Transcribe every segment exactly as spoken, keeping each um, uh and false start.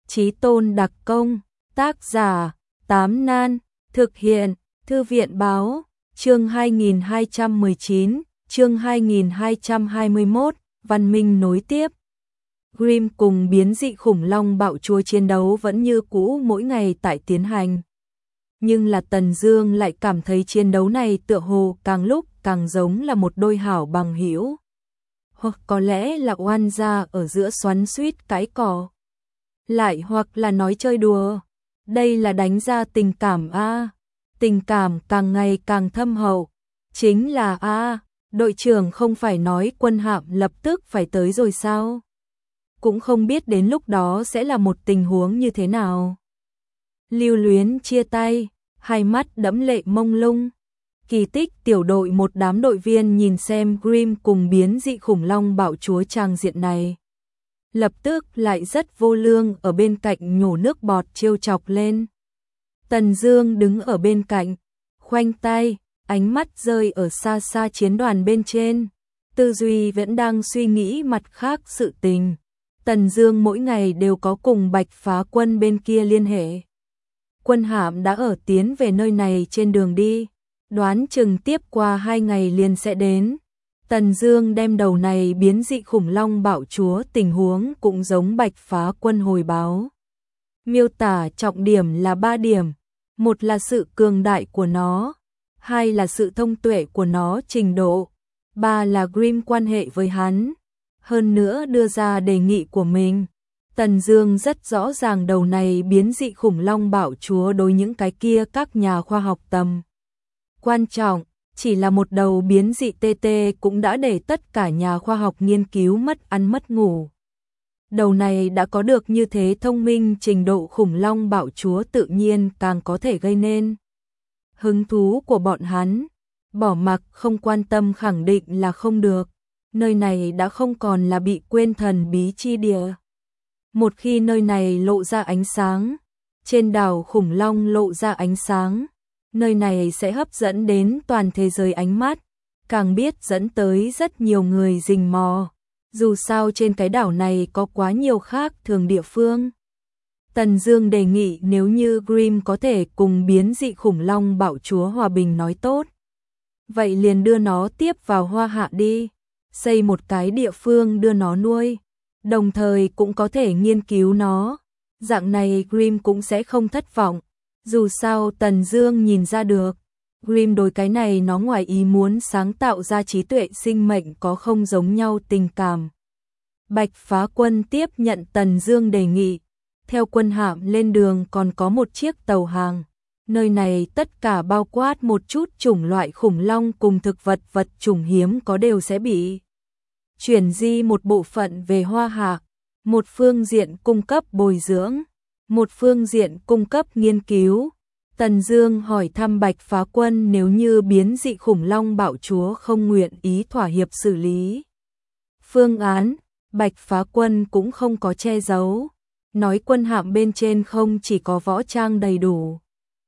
Chí Tôn đặc công, tác giả, Tám Nan, thực hiện, Thư viện báo, chương hai nghìn hai trăm mười chín, chương hai nghìn hai trăm hai mươi mốt, văn minh nối tiếp. Grimm cùng biến dị khủng long bạo chúa chiến đấu vẫn như cũ mỗi ngày tại tiến hành. Nhưng là Tần Dương lại cảm thấy chiến đấu này tựa hồ càng lúc càng giống là một đôi hảo bằng hữu. Hoặc có lẽ là oan gia ở giữa xoắn xuýt cãi cọ. Lại hoặc là nói chơi đùa. Đây là đánh ra tình cảm a, tình cảm càng ngày càng thâm hậu. Chính là a, đội trưởng không phải nói quân hạm lập tức phải tới rồi sao? Cũng không biết đến lúc đó sẽ là một tình huống như thế nào. Lưu Luyến chia tay, hai mắt đẫm lệ mông lung. Kỳ Tích tiểu đội một đám đội viên nhìn xem Grimm cùng biến dị khủng long bạo chúa trang diện này. Lập tức lại rất vô lương ở bên cạnh nhổ nước bọt trêu chọc lên. Tần Dương đứng ở bên cạnh, khoanh tay, ánh mắt rơi ở xa xa chiến đoàn bên trên. Tư duy vẫn đang suy nghĩ mặt khác sự tình. Tần Dương mỗi ngày đều có cùng Bạch Phá Quân bên kia liên hệ. Quân hạm đã ở tiến về nơi này trên đường đi, đoán chừng tiếp qua hai ngày liền sẽ đến. Tần Dương đem đầu này biến dị khủng long bạo chúa tình huống cũng giống Bạch Phá Quân hồi báo. Miêu tả trọng điểm là ba điểm, một là sự cường đại của nó, hai là sự thông tuệ của nó trình độ, ba là Grimm quan hệ với hắn. Hơn nữa đưa ra đề nghị của mình. Tần Dương rất rõ ràng đầu này biến dị khủng long bạo chúa đối những cái kia các nhà khoa học tầm quan trọng, chỉ là một đầu biến dị tê tê cũng đã để tất cả nhà khoa học nghiên cứu mất ăn mất ngủ. Đầu này đã có được như thế thông minh trình độ khủng long bạo chúa tự nhiên càng có thể gây nên hứng thú của bọn hắn. Bỏ mặc không quan tâm khẳng định là không được. Nơi này đã không còn là bị quên thần bí chi địa. Một khi nơi này lộ ra ánh sáng, trên đảo khủng long lộ ra ánh sáng, nơi này sẽ hấp dẫn đến toàn thế giới ánh mắt, càng biết dẫn tới rất nhiều người rình mò. Dù sao trên cái đảo này có quá nhiều khác thường địa phương. Tần Dương đề nghị nếu như Grimm có thể cùng biến dị khủng long bạo chúa hòa bình nói tốt, vậy liền đưa nó tiếp vào Hoa Hạ đi, xây một cái địa phương đưa nó nuôi, đồng thời cũng có thể nghiên cứu nó. Dạng này Grimm cũng sẽ không thất vọng. Dù sao Tần Dương nhìn ra được, Grimm đối cái này nó ngoài ý muốn sáng tạo ra trí tuệ sinh mệnh có không giống nhau tình cảm. Bạch Phá Quân tiếp nhận Tần Dương đề nghị, theo quân hạm lên đường còn có một chiếc tàu hàng. Nơi này tất cả bao quát một chút chủng loại khủng long cùng thực vật vật chủng hiếm có đều sẽ bị chuyển di một bộ phận về Hoa Hạ, một phương diện cung cấp bồi dưỡng, một phương diện cung cấp nghiên cứu. Tần Dương hỏi thăm Bạch Phá Quân nếu như biến dị khủng long bạo chúa không nguyện ý thỏa hiệp xử lý phương án, Bạch Phá Quân cũng không có che giấu, nói quân hạm bên trên không chỉ có võ trang đầy đủ,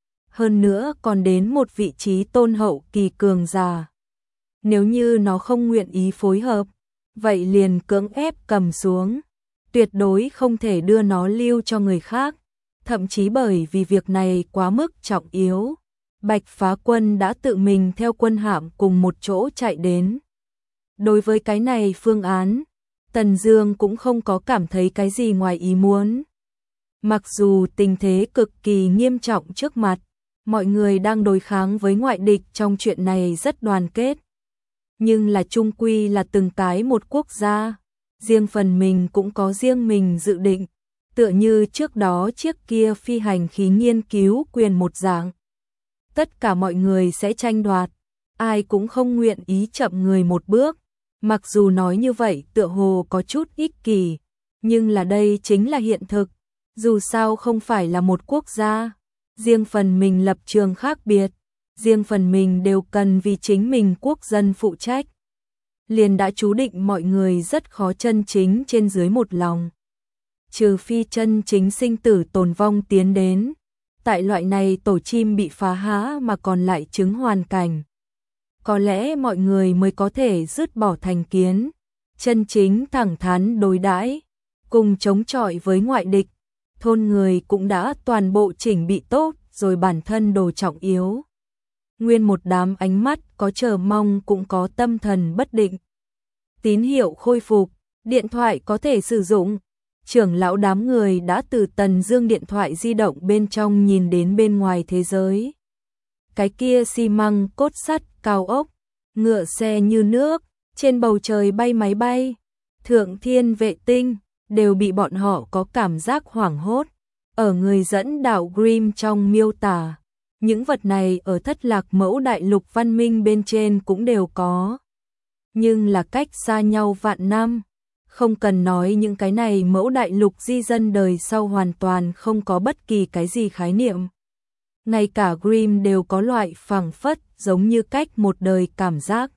hơn nữa còn đến một vị trí tôn hậu kỳ cường giả. Nếu như nó không nguyện ý phối hợp, vậy liền cưỡng ép cầm xuống, tuyệt đối không thể đưa nó lưu cho người khác. Thậm chí bởi vì việc này quá mức trọng yếu, Bạch Phá Quân đã tự mình theo quân hạm cùng một chỗ chạy đến. Đối với cái này phương án, Tần Dương cũng không có cảm thấy cái gì ngoài ý muốn. Mặc dù tình thế cực kỳ nghiêm trọng trước mặt, mọi người đang đối kháng với ngoại địch trong chuyện này rất đoàn kết. Nhưng là chung quy là từng cái một quốc gia, riêng phần mình cũng có riêng mình dự định. Tựa như trước đó chiếc kia phi hành khí nghiên cứu quyền một dạng. Tất cả mọi người sẽ tranh đoạt, ai cũng không nguyện ý chậm người một bước. Mặc dù nói như vậy tựa hồ có chút ích kỷ, nhưng là đây chính là hiện thực. Dù sao không phải là một quốc gia, riêng phần mình lập trường khác biệt, riêng phần mình đều cần vì chính mình quốc dân phụ trách. Liền đã chú định mọi người rất khó chân chính trên dưới một lòng. Trừ phi chân chính sinh tử tồn vong tiến đến, tại loại này tổ chim bị phá há mà còn lại chứng hoàn cảnh. Có lẽ mọi người mới có thể dứt bỏ thành kiến, chân chính thẳng thắn đối đãi, cùng chống chọi với ngoại địch. thôn người cũng đã toàn bộ chỉnh bị tốt, rồi bản thân đồ trọng yếu. Nguyên một đám ánh mắt có chờ mong cũng có tâm thần bất định. Tín hiệu khôi phục, điện thoại có thể sử dụng. Trưởng lão đám người đã từ Tần Dương điện thoại di động bên trong nhìn đến bên ngoài thế giới. Cái kia xi măng cốt sắt, cao ốc, ngựa xe như nước, trên bầu trời bay máy bay, thượng thiên vệ tinh, đều bị bọn họ có cảm giác hoảng hốt. Ở người dẫn đạo Grimm trong miêu tả, những vật này ở Thất Lạc Mẫu đại lục văn minh bên trên cũng đều có. Nhưng là cách xa nhau vạn năm. Không cần nói những cái này mẫu đại lục di dân đời sau hoàn toàn không có bất kỳ cái gì khái niệm. Ngay cả Grimm đều có loại phảng phất giống như cách một đời cảm giác.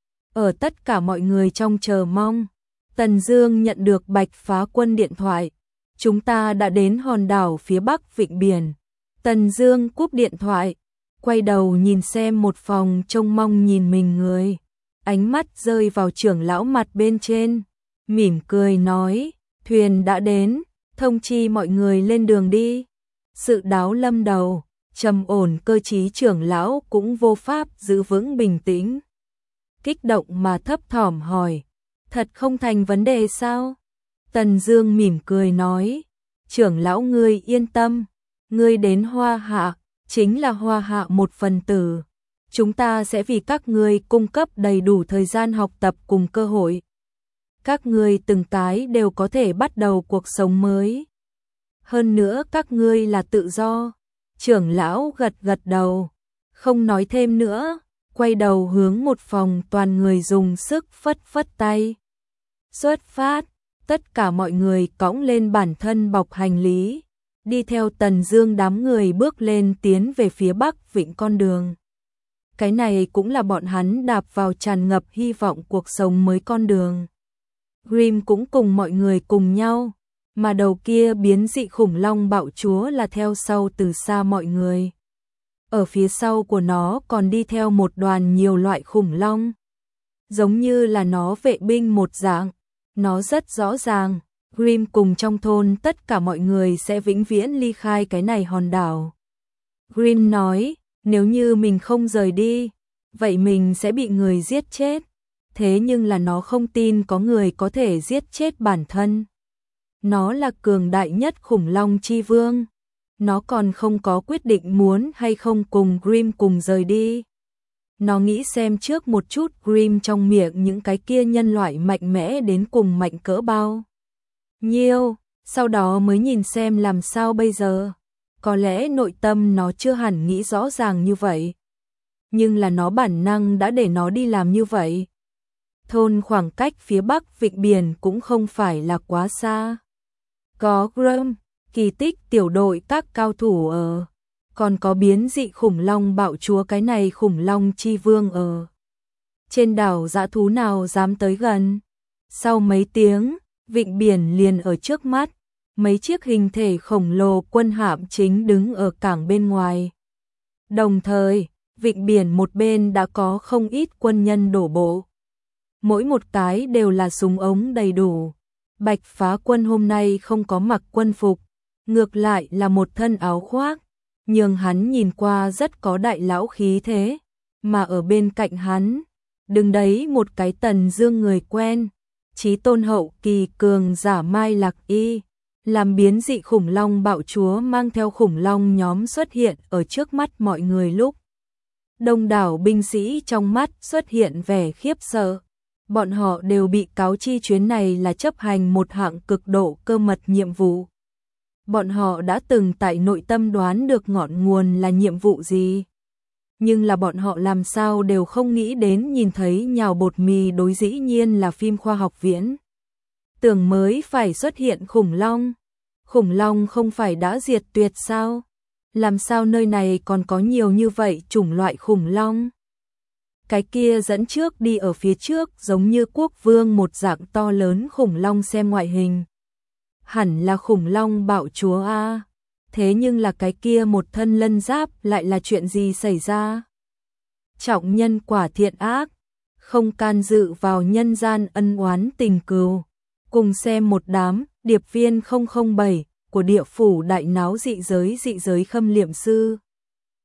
Ở tất cả mọi người trong chờ mong, Tần Dương nhận được Bạch Phá Quân điện thoại. Chúng ta đã đến hòn đảo phía bắc vịnh biển. Tần Dương cúp điện thoại, quay đầu nhìn xem một phòng trông mong nhìn mình người. Ánh mắt rơi vào trưởng lão mặt bên trên, mỉm cười nói, thuyền đã đến, thông chi mọi người lên đường đi. Sự đáo lâm đầu, trầm ổn cơ trí trưởng lão cũng vô pháp giữ vững bình tĩnh. Kích động mà thấp thỏm hỏi, thật không thành vấn đề sao? Tần Dương mỉm cười nói, trưởng lão ngươi yên tâm, ngươi đến Hoa Hạ, chính là Hoa Hạ một phần tử. Chúng ta sẽ vì các ngươi cung cấp đầy đủ thời gian học tập cùng cơ hội. Các ngươi từng cái đều có thể bắt đầu cuộc sống mới. Hơn nữa các ngươi là tự do. Trưởng lão gật gật đầu, không nói thêm nữa, quay đầu hướng một phòng toàn người dùng sức phất phất tay. Xuất phát, tất cả mọi người cõng lên bản thân bọc hành lý, đi theo Tần Dương đám người bước lên tiến về phía bắc vịnh con đường. Cái này cũng là bọn hắn đạp vào tràn ngập hy vọng cuộc sống mới con đường. Grimm cũng cùng mọi người cùng nhau, mà đầu kia biến dị khủng long bạo chúa là theo sau từ xa mọi người. Ở phía sau của nó còn đi theo một đoàn nhiều loại khủng long, giống như là nó vệ binh một dạng. Nó rất rõ ràng, Grimm cùng trong thôn tất cả mọi người sẽ vĩnh viễn ly khai cái này hòn đảo. Grimm nói, nếu như mình không rời đi, vậy mình sẽ bị người giết chết. Thế nhưng là nó không tin có người có thể giết chết bản thân. Nó là cường đại nhất khủng long chi vương. Nó còn không có quyết định muốn hay không cùng Grimm cùng rời đi. Nó nghĩ xem trước một chút Grimm trong miệng những cái kia nhân loại mạnh mẽ đến cùng mạnh cỡ bao nhiêu, sau đó mới nhìn xem làm sao bây giờ. Có lẽ nội tâm nó chưa hẳn nghĩ rõ ràng như vậy, nhưng là nó bản năng đã để nó đi làm như vậy. Thôn khoảng cách phía bắc vịnh biển cũng không phải là quá xa. Có Grimm, kỳ tích tiểu đội các cao thủ ở, còn có biến dị khủng long bạo chúa cái này khủng long chi vương ở. Trên đảo dã thú nào dám tới gần. Sau mấy tiếng, vịnh biển liền ở trước mắt, mấy chiếc hình thể khổng lồ quân hạm chính đứng ở cảng bên ngoài. Đồng thời, vịnh biển một bên đã có không ít quân nhân đổ bộ. Mỗi một cái đều là súng ống đầy đủ. Bạch Phá Quân hôm nay không có mặc quân phục, ngược lại là một thân áo khoác, nhưng hắn nhìn qua rất có đại lão khí thế, mà ở bên cạnh hắn, đứng đấy một cái Tần Dương người quen, chí tôn hậu kỳ cường giả Mai Lạc Y, làm biến dị khủng long bạo chúa mang theo khủng long nhóm xuất hiện ở trước mắt mọi người lúc. Đông đảo binh sĩ trong mắt xuất hiện vẻ khiếp sợ. Bọn họ đều bị cáo chi chuyến này là chấp hành một hạng cực độ cơ mật nhiệm vụ. Bọn họ đã từng tại nội tâm đoán được ngọn nguồn là nhiệm vụ gì. Nhưng là bọn họ làm sao đều không nghĩ đến nhìn thấy nhào bột mì đối dĩ nhiên là phim khoa học viễn. Tưởng mới phải xuất hiện khủng long. Khủng long không phải đã diệt tuyệt sao? Làm sao nơi này còn có nhiều như vậy chủng loại khủng long? Cái kia dẫn trước đi ở phía trước giống như quốc vương một dạng to lớn khủng long xem ngoại hình. Hẳn là khủng long bạo chúa a. Thế nhưng là cái kia một thân lân giáp lại là chuyện gì xảy ra? Trọng nhân quả thiện ác, không can dự vào nhân gian ân oán tình cừu. Cùng xem một đám điệp viên không không bảy, của địa phủ đại náo dị giới dị giới khâm liệm sư.